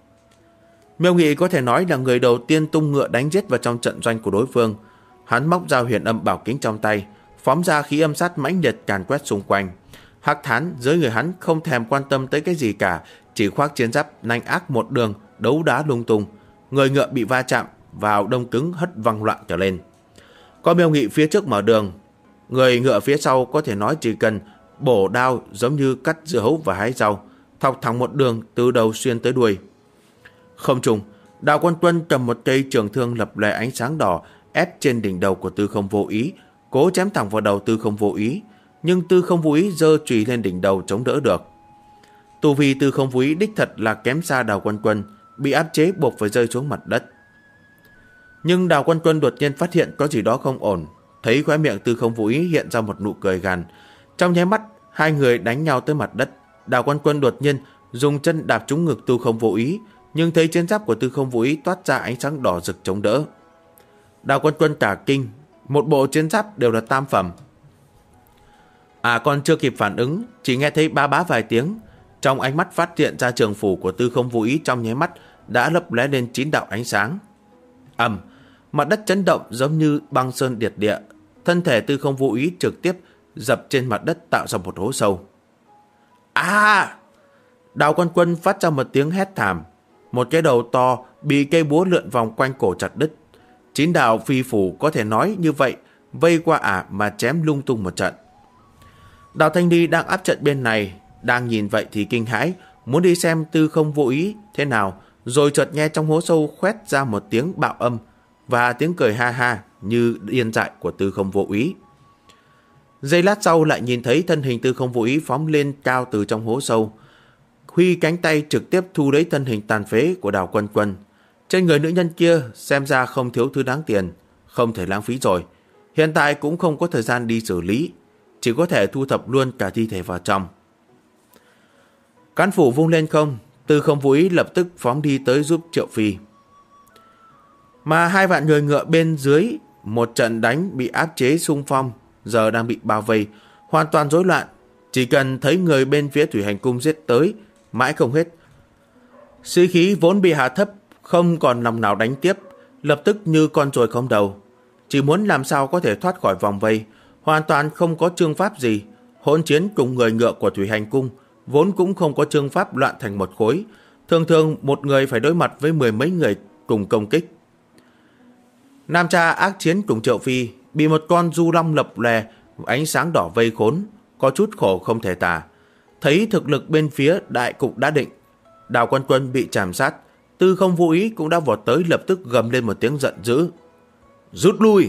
[SPEAKER 1] Miêu Nghị có thể nói là người đầu tiên tung ngựa đánh giết vào trong trận doanh của đối phương. Hắn móc ra huyền âm bảo kính trong tay, phóng ra khí âm sát mãnh liệt càn quét xung quanh. Hắc Thán dưới người hắn không thèm quan tâm tới cái gì cả, chỉ khoác chiến giáp nanh ác một đường, đấu đá lung tung. Người ngựa bị va chạm vào đông cứng hất văng loạn trở lên. Có Miêu Nghị phía trước mở đường, người ngựa phía sau có thể nói chỉ cần bổ đao giống như cắt dưa hấu và hái rau, thọc thẳng một đường từ đầu xuyên tới đuôi. Không trùng, Đào Quân Quân cầm một cây trường thương lập lòe ánh sáng đỏ ép trên đỉnh đầu của Tư Không Vô Ý, cố chém thẳng vào đầu Tư Không Vô Ý, nhưng Tư Không Vô Ý giơ chùy lên đỉnh đầu chống đỡ được. Tu vi Tư Không Vô Ý đích thật là kém xa Đào Quân Quân, bị áp chế buộc phải rơi xuống mặt đất. Nhưng Đào Quân Quân đột nhiên phát hiện có gì đó không ổn, thấy khóe miệng Tư Không Vô Ý hiện ra một nụ cười gằn. Trong nháy mắt, hai người đánh nhau tới mặt đất. Đào Quân Quân đột nhiên dùng chân đạp trúng ngực Tư Không Vô Ý, nhưng thấy chiến giáp của Tư Không Vô Ý toát ra ánh sáng đỏ rực chống đỡ. Đào Quân Quân cả kinh, một bộ chiến giáp đều là tam phẩm. Còn chưa kịp phản ứng, chỉ nghe thấy ba bá vài tiếng, trong ánh mắt phát hiện ra trường phủ của Tư Không Vô Ý trong nháy mắt đã lấp lóe lên 9 đạo ánh sáng. Mặt đất chấn động giống như băng sơn điệt địa, thân thể Tư Không Vô Ý trực tiếp dập trên mặt đất tạo ra một hố sâu. Đào Quân Quân phát ra một tiếng hét thảm, một cái đầu to bị cây búa lượn vòng quanh cổ chặt đứt. 9 đạo phi phủ có thể nói như vậy vây qua mà chém lung tung một trận. Đào Thanh Ly đang áp trận bên này, đang nhìn vậy thì kinh hãi, muốn đi xem Tư Không Vô Ý thế nào, rồi chợt nghe trong hố sâu khoét ra một tiếng bạo âm và tiếng cười ha ha như điên dại của Tư Không Vô Ý. Giây lát sau lại nhìn thấy thân hình Tư Không Vô Ý phóng lên cao từ trong hố sâu, huy cánh tay trực tiếp thu lấy thân hình tàn phế của Đào Quân Quân. Trên người nữ nhân kia xem ra không thiếu thứ đáng tiền, không thể lãng phí rồi. Hiện tại cũng không có thời gian đi xử lý, chỉ có thể thu thập luôn cả thi thể vào trong. Cán phủ vung lên không, Tư Không Vũ Ý lập tức phóng đi tới giúp Triệu Phi. Mà 2 vạn người ngựa bên dưới một trận đánh bị áp chế xung phong, giờ đang bị bao vây, hoàn toàn rối loạn. Chỉ cần thấy người bên phía Thủy Hành Cung giết tới, mãi không hết. Sĩ khí vốn bị hạ thấp, không còn lòng nào đánh tiếp, lập tức như con ruồi không đầu. Chỉ muốn làm sao có thể thoát khỏi vòng vây, hoàn toàn không có chương pháp gì. Hỗn chiến cùng người ngựa của Thủy Hành Cung vốn cũng không có chương pháp loạn thành một khối. Thường thường một người phải đối mặt với 10 mấy người cùng công kích. Nam Cha ác chiến cùng Triệu Phi bị một con du long lập lè ánh sáng đỏ vây khốn, có chút khổ không thể tả. Thấy thực lực bên phía đại cục đã định, Đào Quân Quân bị chạm sát, Tư Không Vũ Ý cũng đã vọt tới, lập tức gầm lên một tiếng giận dữ. Rút lui!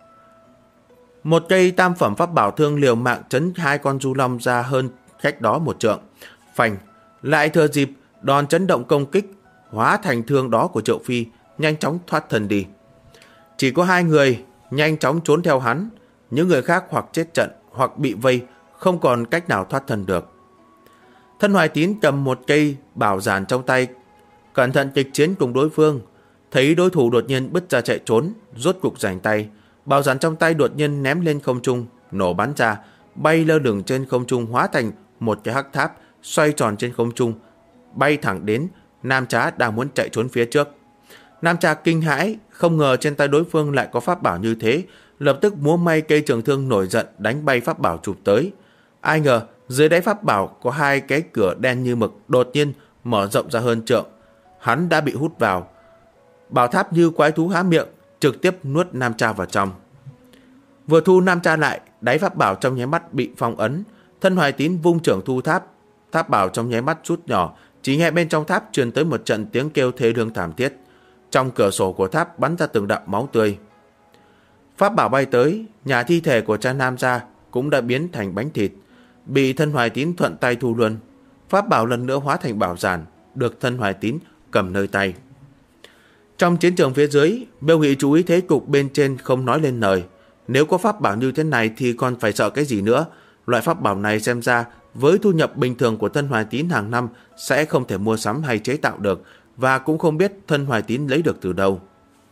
[SPEAKER 1] Một cây tam phẩm pháp bảo thương liều mạng chấn 2 con du long ra hơn cách đó 1 trượng. Phành, lại thừa dịp đòn chấn động công kích, hóa thành thương đó của Triệu Phi, nhanh chóng thoát thân đi. Chỉ có 2 người nhanh chóng trốn theo hắn, những người khác hoặc chết trận hoặc bị vây, không còn cách nào thoát thân được. Thân Hoài Tín cầm một cây bảo giản trong tay, cẩn thận kịch chiến cùng đối phương. Thấy đối thủ đột nhiên bứt ra chạy trốn, rốt cục giành tay, bảo giản trong tay đột nhiên ném lên không trung, nổ bắn ra, bay lơ lửng trên không trung, hóa thành một cái hắc tháp xoay tròn trên không trung, bay thẳng đến Nam Trá đang muốn chạy trốn phía trước. Nam Trá kinh hãi, không ngờ trên tay đối phương lại có pháp bảo như thế, lập tức múa may cây trường thương nổi giận đánh bay pháp bảo chụp tới. Ai ngờ dưới đáy pháp bảo có 2 cái cửa đen như mực đột nhiên mở rộng ra hơn trượng, hắn đã bị hút vào. Bảo tháp như quái thú há miệng, trực tiếp nuốt Nam Cha vào trong. Vừa thu Nam Cha lại, đáy pháp bảo trong nháy mắt bị phong ấn. Thân Hoài Tín vung trưởng thu tháp, tháp bảo trong nháy mắt rút nhỏ, chỉ nghe bên trong tháp truyền tới một trận tiếng kêu thê lương thảm thiết. Trong cửa sổ của tháp bắn ra từng đạo máu tươi. Pháp bảo bay tới, nhà thi thể của cha Nam ra cũng đã biến thành bánh thịt, bị Thân Hoài Tín thuận tay thu luôn. Pháp bảo lần nữa hóa thành bảo giản, được Thân Hoài Tín cầm nơi tay. Trong chiến trường phía dưới, Bêu Nghị chú ý thế cục bên trên không nói lên lời. Nếu có pháp bảo như thế này thì còn phải sợ cái gì nữa. Loại pháp bảo này xem ra với thu nhập bình thường của Thân Hoài Tín hàng năm sẽ không thể mua sắm hay chế tạo được, và cũng không biết Thân Hoài Tín lấy được từ đâu.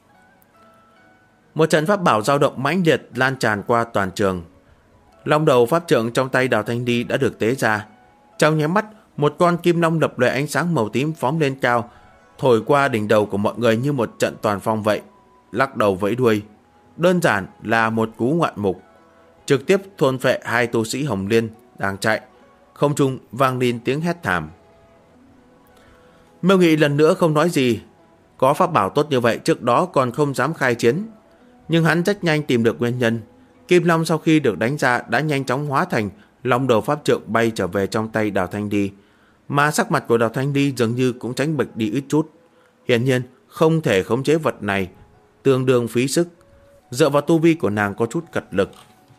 [SPEAKER 1] Một trận pháp bảo dao động mãnh liệt lan tràn qua toàn trường. Long đầu pháp trượng trong tay Đào Thanh Đi đã được tế ra. Trong nháy mắt, một con kim long lập lòe ánh sáng màu tím phóng lên cao, thổi qua đỉnh đầu của mọi người như một trận toàn phong vậy, lắc đầu vẫy đuôi. Đơn giản là một cú ngoạn mục, trực tiếp thôn phệ 2 tu sĩ Hồng Liên đang chạy. Không trung vang lên tiếng hét thảm. Mêu Nghị lần nữa không nói gì. Có pháp bảo tốt như vậy trước đó còn không dám khai chiến, nhưng hắn rất nhanh tìm được nguyên nhân. Kim long sau khi được đánh ra đã nhanh chóng hóa thành long đầu pháp trượng bay trở về trong tay Đào Thanh Đi, mà sắc mặt của Đào Thanh Đi dường như cũng tránh bệch đi ít chút. Hiển nhiên không thể khống chế vật này, tương đương phí sức. Dựa vào tu vi của nàng có chút cật lực.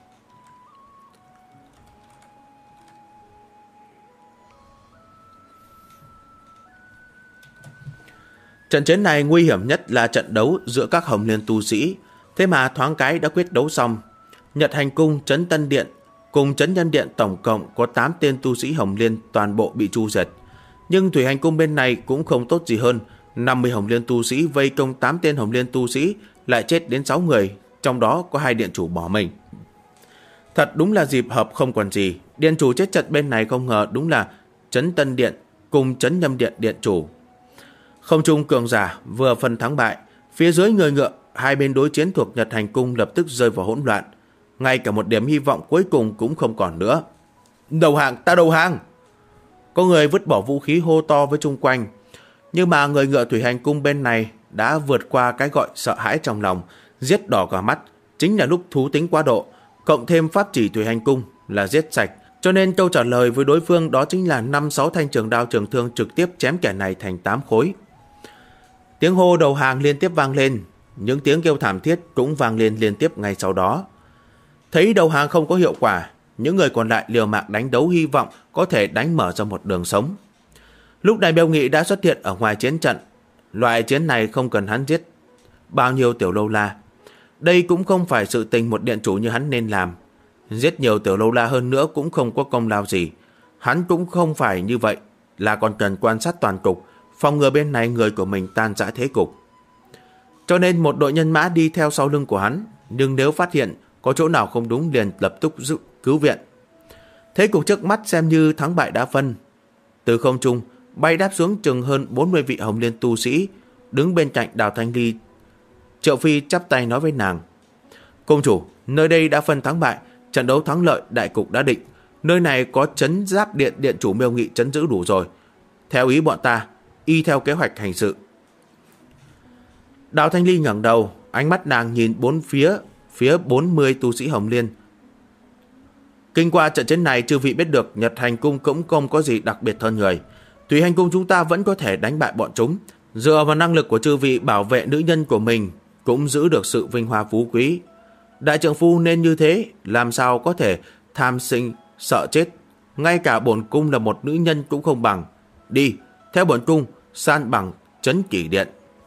[SPEAKER 1] Trận chiến này nguy hiểm nhất là trận đấu giữa các Hồng Liên tu sĩ, thế mà thoáng cái đã quyết đấu xong. Nhật Hành Cung, Trấn Tân Điện cùng Trấn Nhân Điện tổng cộng có 8 tên tu sĩ Hồng Liên toàn bộ bị tru diệt. Nhưng Thủy Hành Cung bên này cũng không tốt gì hơn, 50 Hồng Liên tu sĩ vây công 8 tên Hồng Liên tu sĩ, lại chết đến 6 người, trong đó có 2 điện chủ bỏ mình. Thật đúng là dịp hợp không còn gì. Điện chủ chết trận bên này không ngờ đúng là Trấn Tân Điện cùng Trấn Nhâm Điện điện chủ. Không trung cường giả vừa phân thắng bại, phía dưới người ngựa hai bên đối chiến thuộc Nhật Hành Cung lập tức rơi vào hỗn loạn, ngay cả một điểm hy vọng cuối cùng cũng không còn nữa. Đầu hàng, ta đầu hàng! Có người vứt bỏ vũ khí hô to với chung quanh, nhưng mà người ngựa Thủy Hành Cung bên này đã vượt qua cái gọi sợ hãi trong lòng, giết đỏ cả mắt. Chính là lúc thú tính quá độ, cộng thêm pháp chỉ Thủy Hành Cung là giết sạch, cho nên câu trả lời với đối phương đó chính là 5-6 thanh trường đao trường thương trực tiếp chém kẻ này thành 8 khối. Tiếng hô đầu hàng liên tiếp vang lên, những tiếng kêu thảm thiết cũng vang lên liên tiếp ngay sau đó. Thấy đầu hàng không có hiệu quả, những người còn lại liều mạng đánh đấu, hy vọng có thể đánh mở ra một đường sống. Lúc này Bêu Nghị đã xuất hiện ở ngoài chiến trận. Loại chiến này không cần hắn giết bao nhiêu tiểu lâu la. Đây cũng không phải sự tình một điện chủ như hắn nên làm. Giết nhiều tiểu lâu la hơn nữa cũng không có công lao gì. Hắn cũng không phải như vậy, là còn cần quan sát toàn cục, phòng ngừa bên này người của mình tan rã thế cục. Cho nên một đội nhân mã đi theo sau lưng của hắn, nhưng nếu phát hiện có chỗ nào không đúng liền lập tức cứu viện. Thế cục trước mắt xem như thắng bại đã phân. Từ không trung bay đáp xuống chừng hơn 40 vị Hồng Liên tu sĩ đứng bên cạnh Đào Thanh Ly. Triệu Phi chắp tay nói với nàng: "Công chủ, nơi đây đã phân thắng bại, trận đấu thắng lợi, đại cục đã định. Nơi này có trấn giáp điện điện chủ Miêu Nghị trấn giữ đủ rồi. Theo ý bọn ta, y theo kế hoạch hành sự." Đào Thanh Ly ngẩng đầu, ánh mắt nàng nhìn bốn phía 40 tu sĩ Hồng Liên. Kinh qua trận chiến này, chư vị biết được Nhật Hành Cung cũng không có gì đặc biệt hơn người. Thủy Hành Cung chúng ta vẫn có thể đánh bại bọn chúng. Dựa vào năng lực của chư vị bảo vệ nữ nhân của mình, cũng giữ được sự vinh hoa phú quý. Đại trượng phu nên như thế, làm sao có thể tham sinh sợ chết. Ngay cả bổn cung là một nữ nhân cũng không bằng. Đi, theo bổn cung, san bằng trấn Kỷ Điện.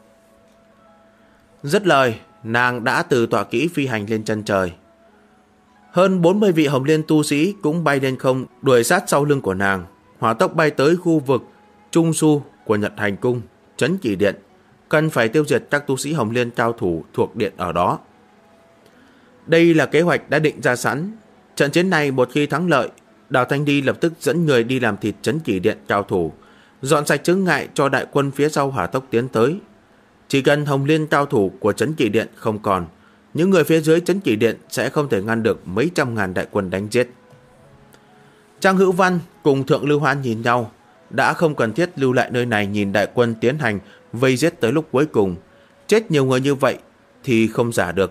[SPEAKER 1] Dứt lời, nàng đã từ tọa kỹ phi hành lên chân trời. Hơn 40 vị Hồng Liên tu sĩ cũng bay lên không, đuổi sát sau lưng của nàng, hỏa tốc bay tới khu vực Trung Su của Nhật Hành Cung, trấn Kỷ Điện, cần phải tiêu diệt các tu sĩ Hồng Liên cao thủ thuộc điện ở đó. Đây là kế hoạch đã định ra sẵn. Trận chiến này một khi thắng lợi, Đào Thanh Ly lập tức dẫn người đi làm thịt trấn Kỷ Điện cao thủ, dọn sạch chướng ngại cho đại quân phía sau hỏa tốc tiến tới. Chỉ cần Hồng Liên cao thủ của trấn Kỷ Điện không còn, những người phía dưới trấn Kỷ Điện sẽ không thể ngăn được mấy trăm ngàn đại quân đánh giết. Trang Hữu Văn cùng Thượng Lưu Hoan nhìn nhau, đã không cần thiết lưu lại nơi này nhìn đại quân tiến hành vây giết tới lúc cuối cùng. Chết nhiều người như vậy thì không giả được.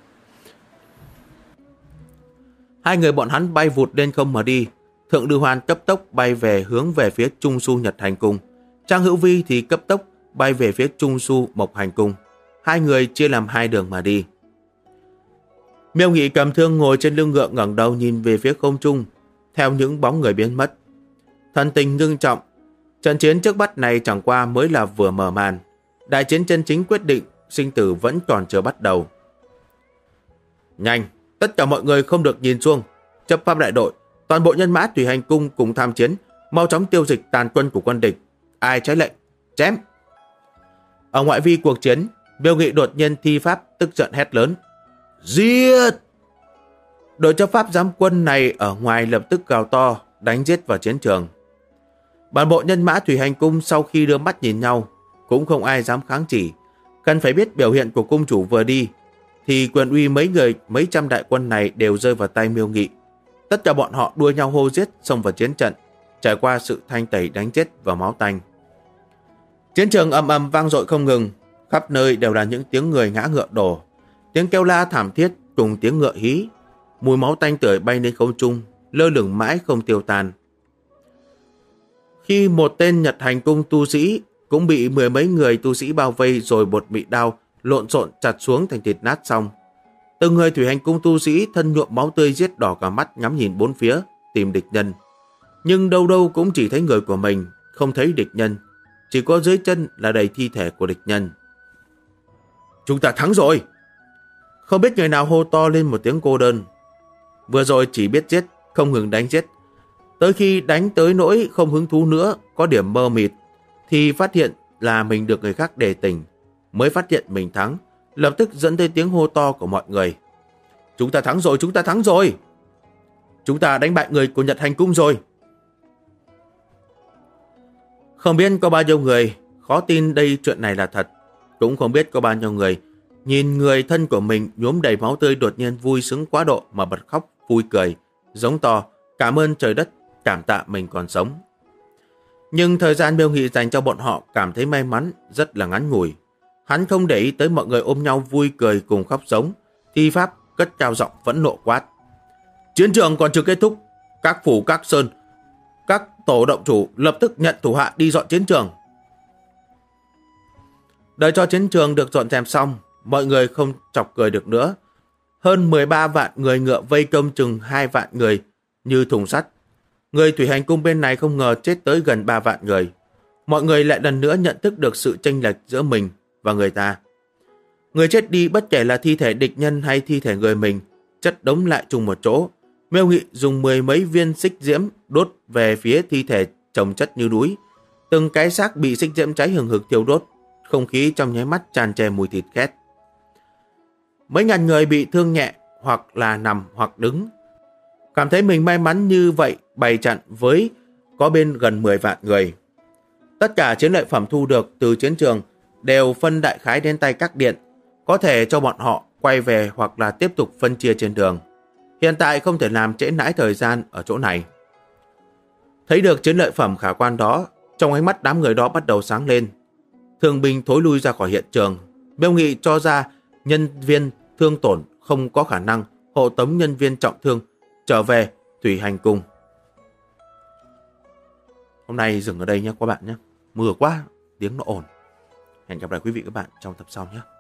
[SPEAKER 1] Hai người bọn hắn bay vụt lên không mà đi. Thượng Lưu Hoan cấp tốc bay hướng về phía Trung Su Nhật Hành Cung. Trang Hữu Vi thì cấp tốc bay về phía Trung Su Mộc Hành Cung. Hai người chia làm hai đường mà đi. Miêu Nghị cầm thương ngồi trên lưng ngựa ngẩng đầu nhìn về phía không trung, theo những bóng người biến mất. Thần tình ngưng trọng. Trận chiến trước mắt này chẳng qua mới là vừa mở màn. Đại chiến chân chính quyết định sinh tử vẫn còn chưa bắt đầu. Nhanh, tất cả mọi người không được nhìn xuông. Chấp pháp đại đội, toàn bộ nhân mã Thủy Hành Cung cùng tham chiến, mau chóng tiêu diệt tàn quân của quân địch. Ai trái lệnh, chém. Ở ngoại vi cuộc chiến, Miêu Nghị đột nhiên thi pháp, tức giận hét lớn: Giết! Đội chấp pháp giám quân này ở ngoài lập tức gào to, đánh giết vào chiến trường. Bản bộ nhân mã Thủy Hành Cung sau khi đưa mắt nhìn nhau, cũng không ai dám kháng chỉ. Cần phải biết biểu hiện của cung chủ vừa đi, thì quyền uy mấy trăm đại quân này đều rơi vào tay Miêu Nghị. Tất cả bọn họ đua nhau hô giết, xông vào chiến trận, trải qua sự thanh tẩy đánh giết và máu tanh. Chiến trường ầm ầm vang dội không ngừng, khắp nơi đều là những tiếng người ngã ngựa đổ, tiếng kêu la thảm thiết cùng tiếng ngựa hí. Mùi máu tanh tưởi bay lên không trung, lơ lửng mãi không tiêu tan. Khi một tên Nhật Hành Cung tu sĩ cũng bị mười mấy người tu sĩ bao vây rồi bột bị đao lộn xộn chặt xuống thành thịt nát xong, từng người Thủy Hành Cung tu sĩ thân nhuộm máu tươi giết đỏ cả mắt, ngắm nhìn bốn phía tìm địch nhân, nhưng đâu đâu cũng chỉ thấy người của mình, không thấy địch nhân, chỉ có dưới chân là đầy thi thể của địch nhân. Chúng ta thắng rồi! Không biết người nào hô to lên một tiếng cô đơn. Vừa rồi chỉ biết giết, không ngừng đánh giết. Tới khi đánh tới nỗi không hứng thú nữa, có điểm mơ mịt, thì phát hiện là mình được người khác đề tỉnh, mới phát hiện mình thắng, lập tức dẫn tới tiếng hô to của mọi người. Chúng ta thắng rồi, chúng ta thắng rồi! Chúng ta đánh bại người của Nhật Hành Cung rồi! Không biết có bao nhiêu người khó tin đây chuyện này là thật, cũng không biết có bao nhiêu người nhìn người thân của mình nhuốm đầy máu tươi đột nhiên vui sướng quá độ mà bật khóc vui cười, giống to cảm ơn trời đất, cảm tạ mình còn sống. Nhưng thời gian Miêu Nghị dành cho bọn họ cảm thấy may mắn rất là ngắn ngủi. Hắn không để ý tới mọi người ôm nhau vui cười cùng khóc giống, thi pháp cất cao giọng phẫn nộ quát: Chiến trường còn chưa kết thúc, các phủ các sơn, các tổ động chủ lập tức nhận thủ hạ đi dọn chiến trường. Đợi cho chiến trường được dọn dẹp xong, mọi người không chọc cười được nữa. Hơn 13 vạn người ngựa vây công chừng 2 vạn người như thùng sắt. Người Thủy Hành Cung bên này không ngờ chết tới gần 3 vạn người. Mọi người lại lần nữa nhận thức được sự chênh lệch giữa mình và người ta. Người chết đi bất kể là thi thể địch nhân hay thi thể người mình, chất đống lại chung một chỗ. Miêu Nghị dùng 10 mấy viên xích diễm đốt về phía thi thể chồng chất như núi. Từng cái xác bị xích diễm cháy hừng hực thiêu đốt, không khí trong nháy mắt tràn trề mùi thịt khét. Mấy ngàn người bị thương nhẹ, hoặc là nằm hoặc đứng. Cảm thấy mình may mắn như vậy bày trận với có bên gần 10 vạn người. Tất cả chiến lợi phẩm thu được từ chiến trường đều phân đại khái đến tay các điện, có thể cho bọn họ quay về hoặc là tiếp tục phân chia trên đường. Hiện tại không thể làm trễ nãi thời gian ở chỗ này. Thấy được chiến lợi phẩm khả quan đó, trong ánh mắt đám người đó bắt đầu sáng lên. Thương binh thối lui ra khỏi hiện trường. Miêu Nghị cho ra nhân viên thương tổn không có khả năng hộ tống nhân viên trọng thương trở về Thủy Hành Cung. Hôm nay dừng ở đây nhé các bạn nhé. Mưa quá, tiếng nó ồn. Hẹn gặp lại quý vị các bạn trong tập sau nhé.